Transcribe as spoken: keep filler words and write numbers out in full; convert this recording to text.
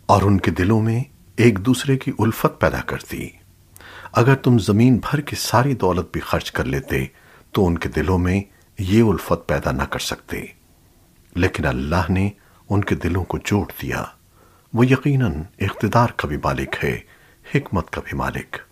और उनके दिलों में एक दूसरे की उल्फत पैदा करती। अगर तुम जमीन भर की सारी दौलत भी खर्च कर लेते तो उनके दिलों में ये उल्फत पैदा न कर सकते। लेकिन अल्लाह ने उनके दिलों को जोड़ दिया। वो यकीनन इख्तिदार का भी मालिक है, हिकमत का भी मालिक।